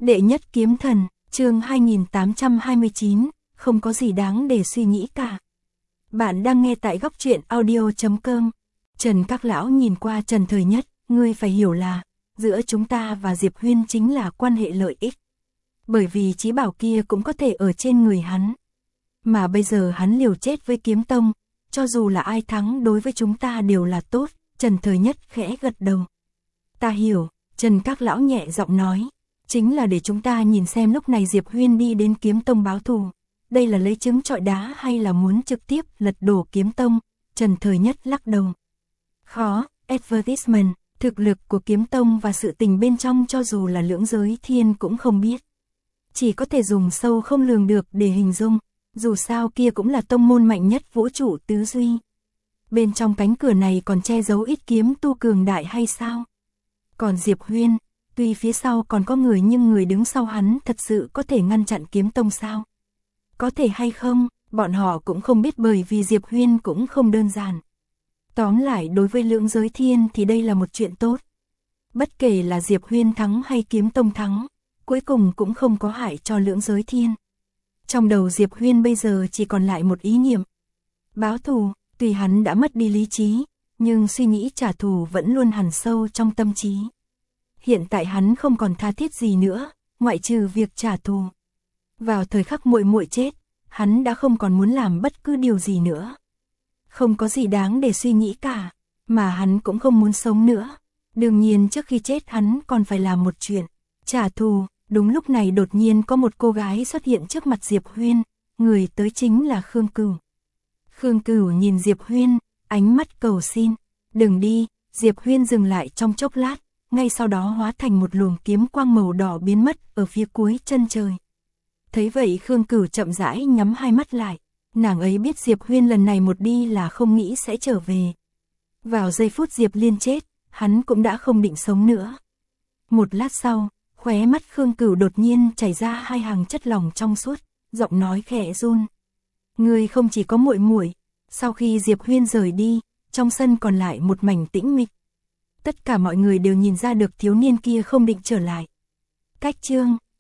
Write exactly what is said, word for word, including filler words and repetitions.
Đệ nhất kiếm thần, chương hai nghìn tám trăm hai mươi chín, không có gì đáng để suy nghĩ cả. Bạn đang nghe tại góc truyện audio chấm com. Trần Các Lão nhìn qua Trần Thời Nhất, ngươi phải hiểu là, giữa chúng ta và Diệp Huyên chính là quan hệ lợi ích. Bởi vì chí bảo kia cũng có thể ở trên người hắn. Mà bây giờ hắn liều chết với kiếm tông, cho dù là ai thắng đối với chúng ta đều là tốt, Trần Thời Nhất khẽ gật đầu. Ta hiểu, Trần Các Lão nhẹ giọng nói. Chính là để chúng ta nhìn xem lúc này Diệp Huyên đi đến kiếm tông báo thù. Đây là lấy trứng trọi đá hay là muốn trực tiếp lật đổ kiếm tông? Trần Thời Nhất lắc đầu. Khó, advertisement, thực lực của kiếm tông và sự tình bên trong cho dù là lưỡng giới thiên cũng không biết. Chỉ có thể dùng sâu không lường được để hình dung, dù sao kia cũng là tông môn mạnh nhất vũ trụ tứ duy. Bên trong cánh cửa này còn che giấu ít kiếm tu cường đại hay sao? Còn Diệp Huyên, tuy phía sau còn có người nhưng người đứng sau hắn thật sự có thể ngăn chặn kiếm tông sao? Có thể hay không, bọn họ cũng không biết bởi vì Diệp Huyên cũng không đơn giản. Tóm lại đối với lưỡng giới thiên thì đây là một chuyện tốt. Bất kể là Diệp Huyên thắng hay kiếm tông thắng, cuối cùng cũng không có hại cho lưỡng giới thiên. Trong đầu Diệp Huyên bây giờ chỉ còn lại một ý niệm. Báo thù, tuy hắn đã mất đi lý trí, nhưng suy nghĩ trả thù vẫn luôn hằn sâu trong tâm trí. Hiện tại hắn không còn tha thiết gì nữa, ngoại trừ việc trả thù. Vào thời khắc muội muội chết, hắn đã không còn muốn làm bất cứ điều gì nữa. Không có gì đáng để suy nghĩ cả, mà hắn cũng không muốn sống nữa. Đương nhiên trước khi chết hắn còn phải làm một chuyện, trả thù. Đúng lúc này đột nhiên có một cô gái xuất hiện trước mặt Diệp Huyên, người tới chính là Khương Cửu. Khương Cửu nhìn Diệp Huyên, ánh mắt cầu xin, đừng đi. Diệp Huyên dừng lại trong chốc lát, ngay sau đó hóa thành một luồng kiếm quang màu đỏ biến mất ở phía cuối chân trời. Thấy vậy Khương Cửu chậm rãi nhắm hai mắt lại, nàng ấy biết Diệp Huyên lần này một đi là không nghĩ sẽ trở về. Vào giây phút Diệp Liên chết, hắn cũng đã không định sống nữa. Một lát sau, khóe mắt Khương Cửu đột nhiên chảy ra hai hàng chất lỏng trong suốt, giọng nói khẽ run. Ngươi không chỉ có muội muội. Sau khi Diệp Huyên rời đi, trong sân còn lại một mảnh tĩnh mịch. Tất cả mọi người đều nhìn ra được thiếu niên kia không định trở lại. Cách chương